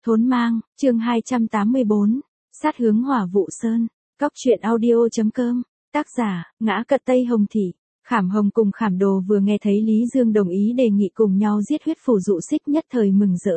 Thốn mang, chương 284, sát hướng Hỏa Vụ Sơn, Cóc truyện audio.com, tác giả, Ngã Cật Tây Hồng Thị. Khảm Hồng cùng Khảm Đồ vừa nghe thấy Lý Dương đồng ý đề nghị cùng nhau giết huyết phủ dụ xích nhất thời mừng rỡ.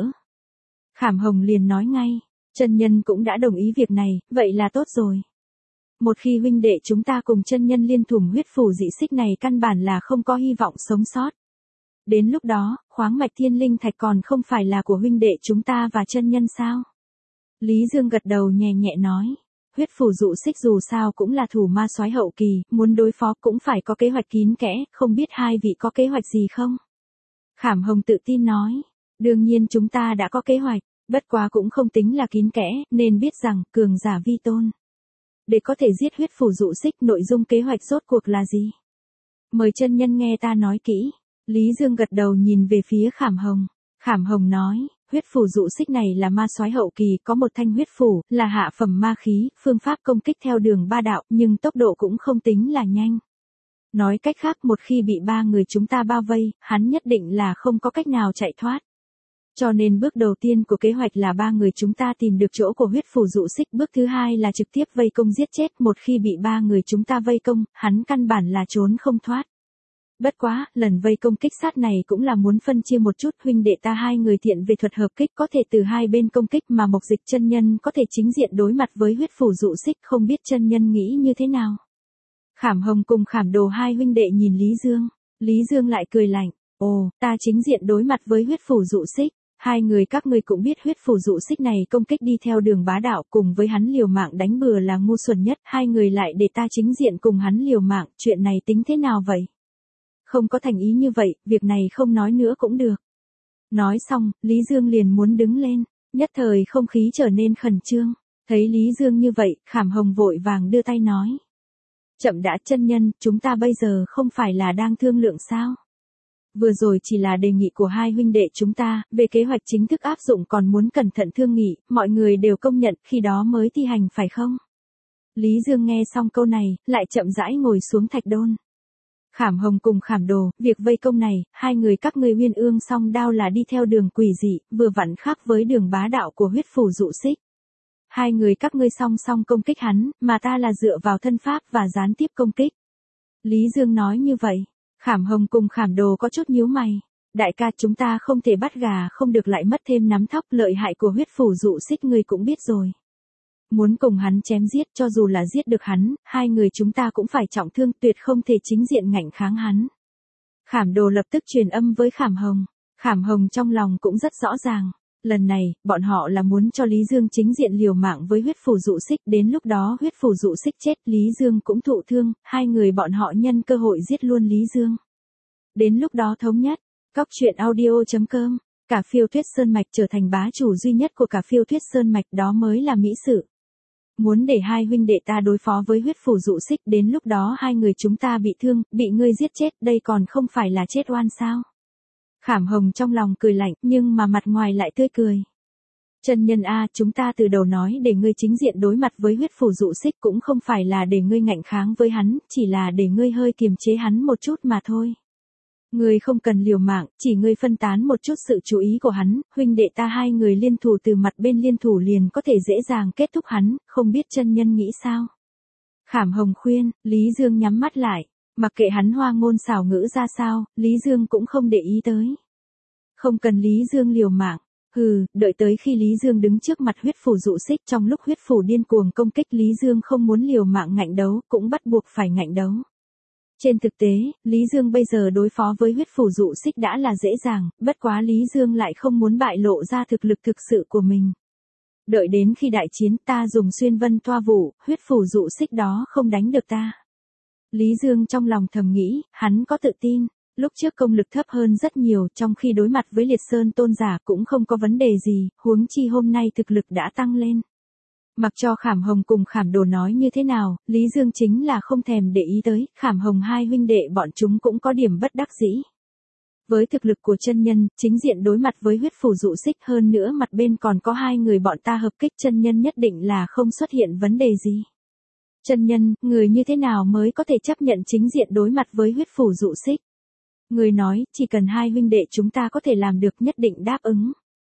Khảm Hồng liền nói ngay, chân nhân cũng đã đồng ý việc này, vậy là tốt rồi. Một khi huynh đệ chúng ta cùng chân nhân liên thủ huyết phủ dị xích này căn bản là không có hy vọng sống sót. Đến lúc đó, khoáng mạch thiên linh thạch còn không phải là của huynh đệ chúng ta và chân nhân sao? Lý Dương gật đầu nhẹ nhẹ nói, huyết phủ dụ xích dù sao cũng là thủ ma soái hậu kỳ, muốn đối phó cũng phải có kế hoạch kín kẽ, không biết hai vị có kế hoạch gì không? Khảm Hồng tự tin nói, đương nhiên chúng ta đã có kế hoạch, bất quá cũng không tính là kín kẽ, nên biết rằng, cường giả vi tôn. Để có thể giết huyết phủ dụ xích, nội dung kế hoạch rốt cuộc là gì? Mời chân nhân nghe ta nói kỹ. Lý Dương gật đầu nhìn về phía Khảm Hồng. Khảm Hồng nói, huyết phủ dụ xích này là ma soái hậu kỳ, có một thanh huyết phủ, là hạ phẩm ma khí, phương pháp công kích theo đường ba đạo, nhưng tốc độ cũng không tính là nhanh. Nói cách khác, một khi bị ba người chúng ta bao vây, hắn nhất định là không có cách nào chạy thoát. Cho nên bước đầu tiên của kế hoạch là ba người chúng ta tìm được chỗ của huyết phủ dụ xích, bước thứ hai là trực tiếp vây công giết chết, một khi bị ba người chúng ta vây công, hắn căn bản là trốn không thoát. Bất quá, lần vây công kích sát này cũng là muốn phân chia một chút, huynh đệ ta hai người thiện về thuật hợp kích, có thể từ hai bên công kích, mà Mộc Dịch chân nhân có thể chính diện đối mặt với huyết phủ dụ xích, không biết chân nhân nghĩ như thế nào. Khảm Hồng cùng Khảm Đồ hai huynh đệ nhìn Lý Dương. Lý Dương lại cười lạnh, ồ, ta chính diện đối mặt với huyết phủ dụ xích. Hai người các ngươi cũng biết huyết phủ dụ xích này công kích đi theo đường bá đạo, cùng với hắn liều mạng đánh bừa là ngu xuẩn nhất, hai người lại để ta chính diện cùng hắn liều mạng, chuyện này tính thế nào vậy? Không có thành ý như vậy, việc này không nói nữa cũng được. Nói xong, Lý Dương liền muốn đứng lên, nhất thời không khí trở nên khẩn trương. Thấy Lý Dương như vậy, Khảm Hồng vội vàng đưa tay nói. Chậm đã chân nhân, chúng ta bây giờ không phải là đang thương lượng sao? Vừa rồi chỉ là đề nghị của hai huynh đệ chúng ta, về kế hoạch chính thức áp dụng còn muốn cẩn thận thương nghị, mọi người đều công nhận, khi đó mới thi hành phải không? Lý Dương nghe xong câu này, lại chậm rãi ngồi xuống thạch đôn. Khảm Hồng cùng Khảm Đồ, việc vây công này, hai người các ngươi Uyên Ương song đao là đi theo đường quỷ dị, vừa vặn khác với đường bá đạo của huyết phủ dụ xích. Hai người các ngươi song song công kích hắn, mà ta là dựa vào thân pháp và gián tiếp công kích. Lý Dương nói như vậy, Khảm Hồng cùng Khảm Đồ có chút nhíu mày. Đại ca, chúng ta không thể bắt gà không được lại mất thêm nắm thóc, lợi hại của huyết phủ dụ xích ngươi cũng biết rồi. Muốn cùng hắn chém giết, cho dù là giết được hắn, hai người chúng ta cũng phải trọng thương, tuyệt không thể chính diện ngạnh kháng hắn. Khảm Đồ lập tức truyền âm với Khảm Hồng. Khảm Hồng trong lòng cũng rất rõ ràng. Lần này, bọn họ là muốn cho Lý Dương chính diện liều mạng với huyết phủ dụ xích, đến lúc đó huyết phủ dụ xích chết, Lý Dương cũng thụ thương, hai người bọn họ nhân cơ hội giết luôn Lý Dương. Đến lúc đó thống nhất, Cóc truyện audio.com, cả phiêu thuyết sơn mạch trở thành bá chủ duy nhất của cả phiêu thuyết sơn mạch, đó mới là mỹ sự. Muốn để hai huynh đệ ta đối phó với huyết phủ dụ xích, đến lúc đó hai người chúng ta bị thương, bị ngươi giết chết, đây còn không phải là chết oan sao? Khảm Hồng trong lòng cười lạnh, nhưng mà mặt ngoài lại tươi cười. Chân nhân a, chúng ta từ đầu nói để ngươi chính diện đối mặt với huyết phủ dụ xích cũng không phải là để ngươi ngạnh kháng với hắn, chỉ là để ngươi hơi kiềm chế hắn một chút mà thôi. Ngươi không cần liều mạng, chỉ ngươi phân tán một chút sự chú ý của hắn, huynh đệ ta hai người liên thủ từ mặt bên liên thủ liền có thể dễ dàng kết thúc hắn, không biết chân nhân nghĩ sao? Khảm Hồng khuyên, Lý Dương nhắm mắt lại, mặc kệ hắn hoa ngôn xảo ngữ ra sao, Lý Dương cũng không để ý tới. Không cần Lý Dương liều mạng, đợi tới khi Lý Dương đứng trước mặt huyết phủ dụ xích, trong lúc huyết phủ điên cuồng công kích, Lý Dương không muốn liều mạng ngạnh đấu, cũng bắt buộc phải ngạnh đấu. Trên thực tế, Lý Dương bây giờ đối phó với huyết phủ dụ xích đã là dễ dàng, bất quá Lý Dương lại không muốn bại lộ ra thực lực thực sự của mình. Đợi đến khi đại chiến, ta dùng xuyên vân thoa vụ, huyết phủ dụ xích đó không đánh được ta. Lý Dương trong lòng thầm nghĩ, hắn có tự tin, lúc trước công lực thấp hơn rất nhiều, trong khi đối mặt với Liệt Sơn tôn giả cũng không có vấn đề gì, huống chi hôm nay thực lực đã tăng lên. Mặc cho Khảm Hồng cùng Khảm Đồ nói như thế nào, Lý Dương chính là không thèm để ý tới, Khảm Hồng hai huynh đệ bọn chúng cũng có điểm bất đắc dĩ. Với thực lực của chân nhân, chính diện đối mặt với huyết phủ dụ xích, hơn nữa mặt bên còn có hai người bọn ta hợp kích, chân nhân nhất định là không xuất hiện vấn đề gì. Chân nhân, người như thế nào mới có thể chấp nhận chính diện đối mặt với huyết phủ dụ xích? Người nói, chỉ cần hai huynh đệ chúng ta có thể làm được, nhất định đáp ứng.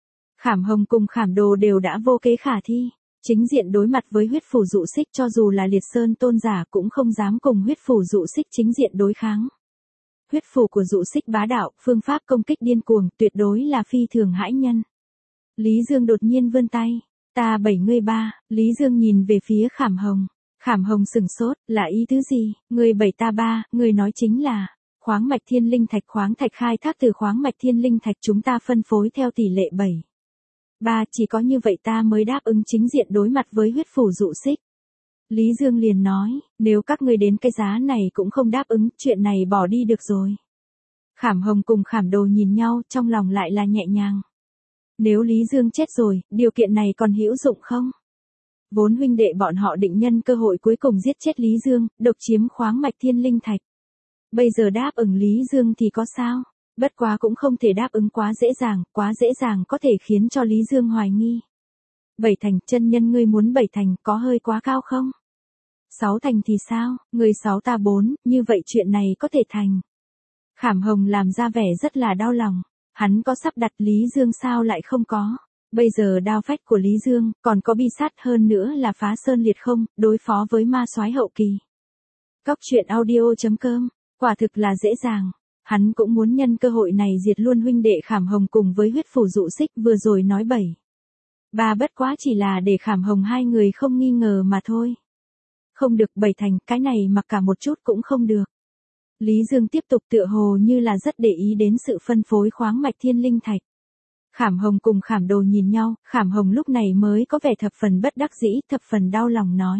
Khảm Hồng cùng Khảm Đồ đều đã vô kế khả thi. Chính diện đối mặt với huyết phủ dụ xích, cho dù là Liệt Sơn tôn giả cũng không dám cùng huyết phủ dụ xích chính diện đối kháng. Huyết phủ của dụ xích bá đạo, phương pháp công kích điên cuồng, tuyệt đối là phi thường hãi nhân. Lý Dương đột nhiên vươn tay. Ta 73, Lý Dương nhìn về phía Khảm Hồng. Khảm Hồng sừng sốt, là ý tứ gì? Người 7 ta 3, người nói chính là khoáng mạch thiên linh thạch, khoáng thạch khai thác từ khoáng mạch thiên linh thạch chúng ta phân phối theo tỷ lệ 7. 3, chỉ có như vậy ta mới đáp ứng chính diện đối mặt với huyết phủ dụ xích. Lý Dương liền nói, nếu các ngươi đến cái giá này cũng không đáp ứng, chuyện này bỏ đi được rồi. Khảm Hồng cùng Khảm Đồ nhìn nhau, trong lòng lại là nhẹ nhàng. Nếu Lý Dương chết rồi, điều kiện này còn hữu dụng không? Vốn huynh đệ bọn họ định nhân cơ hội cuối cùng giết chết Lý Dương, độc chiếm khoáng mạch thiên linh thạch. Bây giờ đáp ứng Lý Dương thì có sao? Bất quá cũng không thể đáp ứng quá dễ dàng có thể khiến cho Lý Dương hoài nghi. 7 thành, chân nhân ngươi muốn 7 thành, có hơi quá cao không? 6 thành thì sao, người 6 ta 4, như vậy chuyện này có thể thành. Khảm Hồng làm ra vẻ rất là đau lòng. Hắn có sắp đặt, Lý Dương sao lại không có. Bây giờ đao phách của Lý Dương, còn có bi sát, hơn nữa là phá sơn liệt không, đối phó với ma soái hậu kỳ. Cóc truyện audio.com, quả thực là dễ dàng. Hắn cũng muốn nhân cơ hội này diệt luôn huynh đệ Khảm Hồng cùng với huyết phủ dụ xích vừa rồi nói 7. 3 bất quá chỉ là để Khảm Hồng hai người không nghi ngờ mà thôi. Không được 7 thành, cái này mặc cả một chút cũng không được. Lý Dương tiếp tục tựa hồ như là rất để ý đến sự phân phối khoáng mạch thiên linh thạch. Khảm Hồng cùng Khảm Đồ nhìn nhau, Khảm Hồng lúc này mới có vẻ thập phần bất đắc dĩ, thập phần đau lòng nói.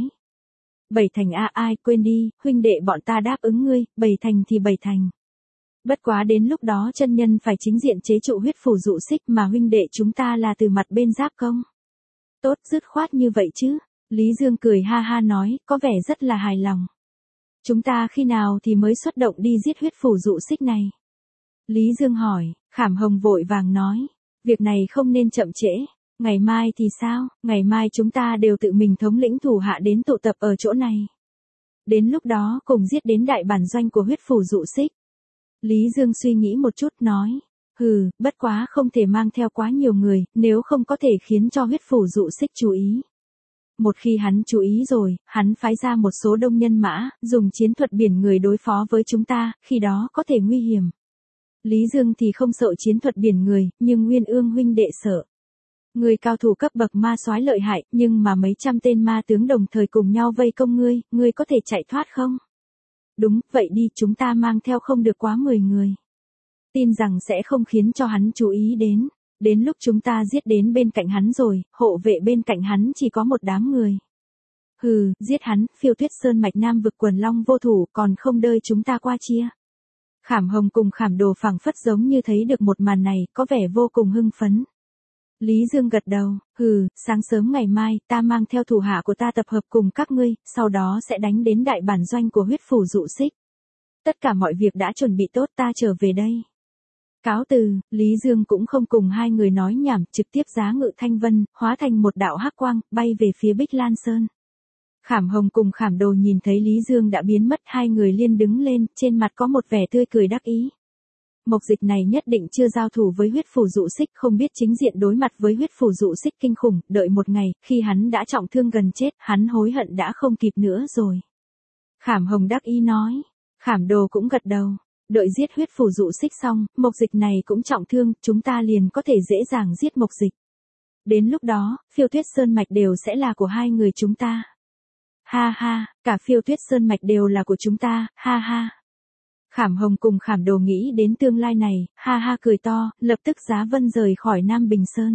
7 thành ai quên đi, huynh đệ bọn ta đáp ứng ngươi, 7 thành thì 7 thành. Bất quá đến lúc đó chân nhân phải chính diện chế trụ huyết phủ dụ xích mà huynh đệ chúng ta là từ mặt bên giáp công. Tốt, dứt khoát như vậy chứ. Lý Dương cười ha ha nói, có vẻ rất là hài lòng. Chúng ta khi nào thì mới xuất động đi giết huyết phủ dụ xích này? Lý Dương hỏi, Khảm Hồng vội vàng nói, việc này không nên chậm trễ. Ngày mai thì sao? Ngày mai chúng ta đều tự mình thống lĩnh thủ hạ đến tụ tập ở chỗ này. Đến lúc đó cùng giết đến đại bản doanh của huyết phủ dụ xích. Lý Dương suy nghĩ một chút nói, bất quá không thể mang theo quá nhiều người, nếu không có thể khiến cho huyết phủ dụ xích chú ý. Một khi hắn chú ý rồi, hắn phái ra một số đông nhân mã, dùng chiến thuật biển người đối phó với chúng ta, khi đó có thể nguy hiểm. Lý Dương thì không sợ chiến thuật biển người, nhưng Nguyên Ương huynh đệ sợ. Người cao thủ cấp bậc ma soái lợi hại, nhưng mà mấy trăm tên ma tướng đồng thời cùng nhau vây công ngươi có thể chạy thoát không? Đúng, vậy đi, chúng ta mang theo không được quá 10 người. Tin rằng sẽ không khiến cho hắn chú ý đến. Đến lúc chúng ta giết đến bên cạnh hắn rồi, hộ vệ bên cạnh hắn chỉ có một đám người. Giết hắn, Phiêu Tuyết Sơn mạch Nam vực quần long vô thủ, còn không đợi chúng ta qua chia. Khảm Hồng cùng Khảm Đồ phảng phất giống như thấy được một màn này, có vẻ vô cùng hưng phấn. Lý Dương gật đầu, sáng sớm ngày mai, ta mang theo thủ hạ của ta tập hợp cùng các ngươi, sau đó sẽ đánh đến đại bản doanh của huyết phủ dụ xích. Tất cả mọi việc đã chuẩn bị tốt, ta trở về đây. Cáo từ, Lý Dương cũng không cùng hai người nói nhảm, trực tiếp giá ngự thanh vân, hóa thành một đạo hắc quang, bay về phía Bích Lan Sơn. Khảm Hồng cùng Khảm Đồ nhìn thấy Lý Dương đã biến mất, hai người liên đứng lên, trên mặt có một vẻ tươi cười đắc ý. Mộc Dịch này nhất định chưa giao thủ với huyết phủ dụ xích, không biết chính diện đối mặt với huyết phủ dụ xích kinh khủng, đợi một ngày, khi hắn đã trọng thương gần chết, hắn hối hận đã không kịp nữa rồi. Khảm Hồng đắc ý nói, Khảm Đồ cũng gật đầu. Đợi giết huyết phủ dụ xích xong, Mộc Dịch này cũng trọng thương, chúng ta liền có thể dễ dàng giết Mộc Dịch. Đến lúc đó, Phiêu Tuyết Sơn mạch đều sẽ là của hai người chúng ta. Ha ha, cả Phiêu Tuyết Sơn mạch đều là của chúng ta, ha ha. Khảm Hồng cùng Khảm Đồ nghĩ đến tương lai này, ha ha cười to, lập tức giá vân rời khỏi Nam Bình Sơn.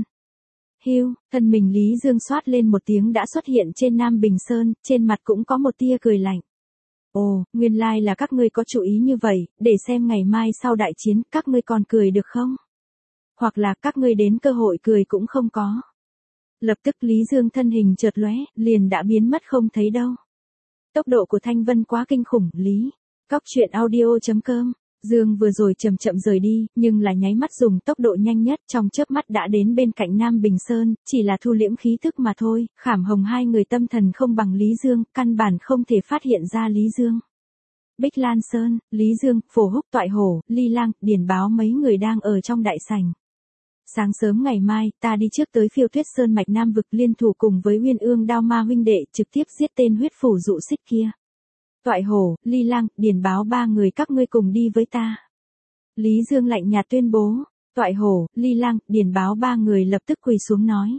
Thân mình Lý Dương xoát lên một tiếng đã xuất hiện trên Nam Bình Sơn, trên mặt cũng có một tia cười lạnh. Ồ, nguyên lai là các ngươi có chú ý như vậy, để xem ngày mai sau đại chiến, các ngươi còn cười được không? Hoặc là các ngươi đến cơ hội cười cũng không có. Lập tức Lý Dương thân hình chợt lóe, liền đã biến mất không thấy đâu. Tốc độ của Thanh Vân quá kinh khủng, Lý. Cóc truyện audio.com, Dương vừa rồi chậm chậm rời đi, nhưng là nháy mắt dùng tốc độ nhanh nhất, trong chớp mắt đã đến bên cạnh Nam Bình Sơn, chỉ là thu liễm khí thức mà thôi. Khảm Hồng hai người tâm thần không bằng Lý Dương, căn bản không thể phát hiện ra Lý Dương. Bích Lan Sơn, Lý Dương, Phổ Húc Toại Hổ, Ly Lang, Điền Báo mấy người đang ở trong đại sảnh. Sáng sớm ngày mai, ta đi trước tới Phiêu Tuyết Sơn mạch Nam vực liên thủ cùng với Uyên Ương Đao Ma huynh đệ trực tiếp giết tên huyết phủ dụ xích kia. Toại Hổ, Ly Lang, Điền Báo ba người các ngươi cùng đi với ta. Lý Dương lạnh nhạt tuyên bố. Toại Hổ, Ly Lang, Điền Báo ba người lập tức quỳ xuống nói.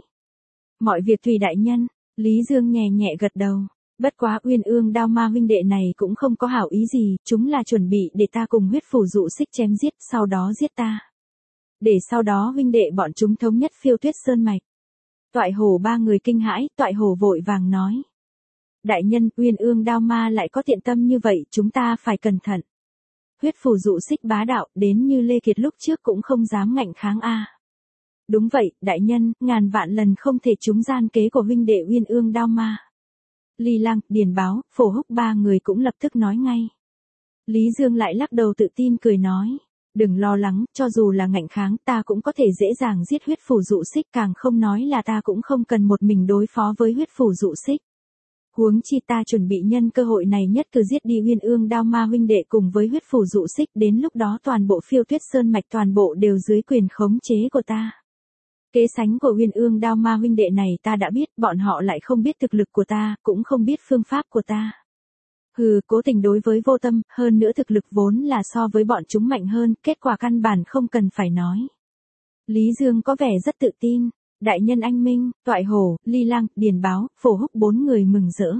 Mọi việc tùy đại nhân. Lý Dương nhẹ nhẹ gật đầu. Bất quá Uyên Ương Đao Ma huynh đệ này cũng không có hảo ý gì, chúng là chuẩn bị để ta cùng huyết phủ dụ xích chém giết, sau đó giết ta. Để sau đó huynh đệ bọn chúng thống nhất Phiêu Tuyết Sơn mạch. Toại Hổ ba người kinh hãi, Toại Hổ vội vàng nói. Đại nhân, Uyên Ương Đao Ma lại có thiện tâm như vậy, chúng ta phải cẩn thận. Huyết phủ dụ xích bá đạo, đến như Lê Kiệt lúc trước cũng không dám ngạnh kháng a. Đúng vậy, đại nhân, ngàn vạn lần không thể trúng gian kế của huynh đệ Uyên Ương Đao Ma. Ly Lang, Điền Báo, Phổ Húc ba người cũng lập tức nói ngay. Lý Dương lại lắc đầu tự tin cười nói. Đừng lo lắng, cho dù là ngạnh kháng ta cũng có thể dễ dàng giết huyết phủ dụ xích, càng không nói là ta cũng không cần một mình đối phó với huyết phủ dụ xích. Huống chi ta chuẩn bị nhân cơ hội này nhất cử giết đi Uyên Ương Đao Ma huynh đệ cùng với huyết phủ dụ xích, đến lúc đó toàn bộ Phiêu Tuyết Sơn mạch toàn bộ đều dưới quyền khống chế của ta. Kế sánh của Uyên Ương Đao Ma huynh đệ này ta đã biết, bọn họ lại không biết thực lực của ta, cũng không biết phương pháp của ta. Hừ, cố tình đối với vô tâm, hơn nữa thực lực vốn là so với bọn chúng mạnh hơn, kết quả căn bản không cần phải nói. Lý Dương có vẻ rất tự tin. Đại nhân anh minh, Toại Hổ, Ly Lang, Điền Báo, Phổ Húc bốn người mừng rỡ.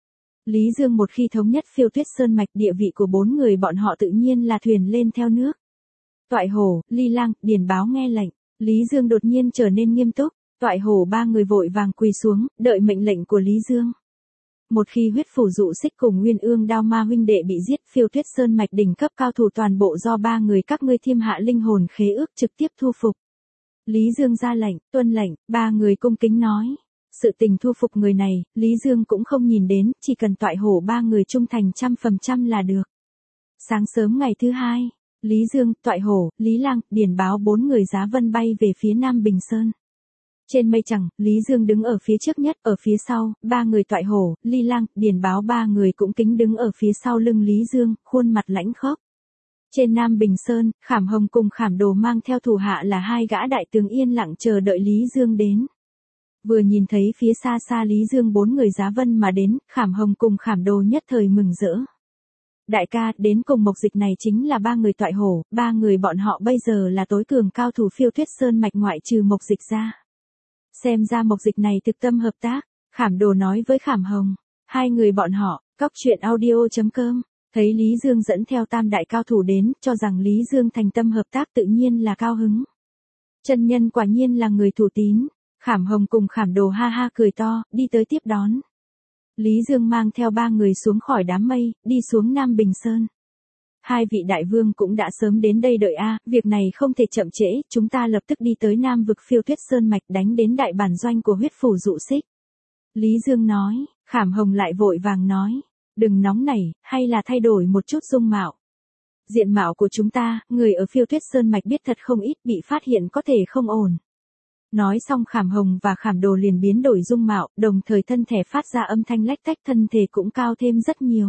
Lý Dương một khi thống nhất Phiêu Tuyết Sơn mạch, địa vị của bốn người bọn họ tự nhiên là thuyền lên theo nước. Toại Hổ, Ly Lang, Điền Báo nghe lệnh, Lý Dương đột nhiên trở nên nghiêm túc, Toại Hổ ba người vội vàng quỳ xuống, đợi mệnh lệnh của Lý Dương. Một khi huyết phủ dụ xích cùng Uyên Ương Đao Ma huynh đệ bị giết, Phiêu Tuyết Sơn mạch đỉnh cấp cao thủ toàn bộ do ba người các ngươi thiêm hạ linh hồn khế ước trực tiếp thu phục. Lý Dương ra lệnh, tuân lệnh, ba người cung kính nói. Sự tình thu phục người này, Lý Dương cũng không nhìn đến, chỉ cần Toại Hổ ba người trung thành 100% là được. Sáng sớm ngày thứ hai, Lý Dương, Toại Hổ, Lý Lang, Điền Báo bốn người giá vân bay về phía Nam Bình Sơn. Trên mây chẳng, Lý Dương đứng ở phía trước nhất, ở phía sau, ba người Toại Hổ, Ly Lang, Điền Báo ba người cũng kính đứng ở phía sau lưng Lý Dương, khuôn mặt lãnh khốc. Trên Nam Bình Sơn, Khảm Hồng cùng Khảm Đồ mang theo thủ hạ là hai gã đại tướng yên lặng chờ đợi Lý Dương đến. Vừa nhìn thấy phía xa xa Lý Dương bốn người giá vân mà đến, Khảm Hồng cùng Khảm Đồ nhất thời mừng rỡ. Đại ca, đến cùng Mộc Dịch này chính là ba người Toại Hổ, ba người bọn họ bây giờ là tối cường cao thủ Phiêu Tuyết Sơn mạch ngoại trừ Mộc Dịch ra. Xem ra Mộc Dịch này thực tâm hợp tác, Khảm Đồ nói với Khảm Hồng. Hai người bọn họ, cóc truyện audio.com. Thấy Lý Dương dẫn theo tam đại cao thủ đến, cho rằng Lý Dương thành tâm hợp tác tự nhiên là cao hứng. Chân nhân quả nhiên là người thủ tín, Khảm Hồng cùng Khảm Đồ ha ha cười to, đi tới tiếp đón. Lý Dương mang theo ba người xuống khỏi đám mây, đi xuống Nam Bình Sơn. Hai vị đại vương cũng đã sớm đến đây đợi việc này không thể chậm trễ, chúng ta lập tức đi tới Nam vực Phiêu Tuyết Sơn mạch đánh đến đại bản doanh của huyết phủ dụ xích. Lý Dương nói, Khảm Hồng lại vội vàng nói. Đừng nóng nảy, hay là thay đổi một chút dung mạo. Diện mạo của chúng ta, người ở Phiêu Tuyết Sơn mạch biết thật không ít, bị phát hiện có thể không ổn. Nói xong Khảm Hồng và Khảm Đồ liền biến đổi dung mạo, đồng thời thân thể phát ra âm thanh lách tách, thân thể cũng cao thêm rất nhiều.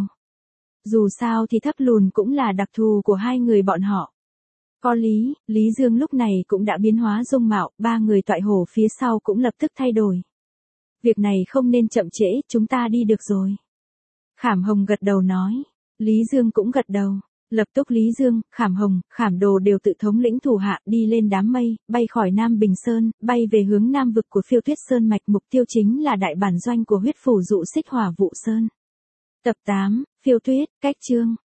Dù sao thì thấp lùn cũng là đặc thù của hai người bọn họ. Có lý, Lý Dương lúc này cũng đã biến hóa dung mạo, ba người Toại Hổ phía sau cũng lập tức thay đổi. Việc này không nên chậm trễ, chúng ta đi được rồi. Khảm Hồng gật đầu nói. Lý Dương cũng gật đầu. Lập tức Lý Dương, Khảm Hồng, Khảm Đồ đều tự thống lĩnh thủ hạ đi lên đám mây, bay khỏi Nam Bình Sơn, bay về hướng Nam vực của Phiêu Tuyết Sơn mạch, mục tiêu chính là đại bản doanh của huyết phủ dụ xích Hỏa Vụ Sơn. Tập 8, Phiêu Tuyết, cách chương.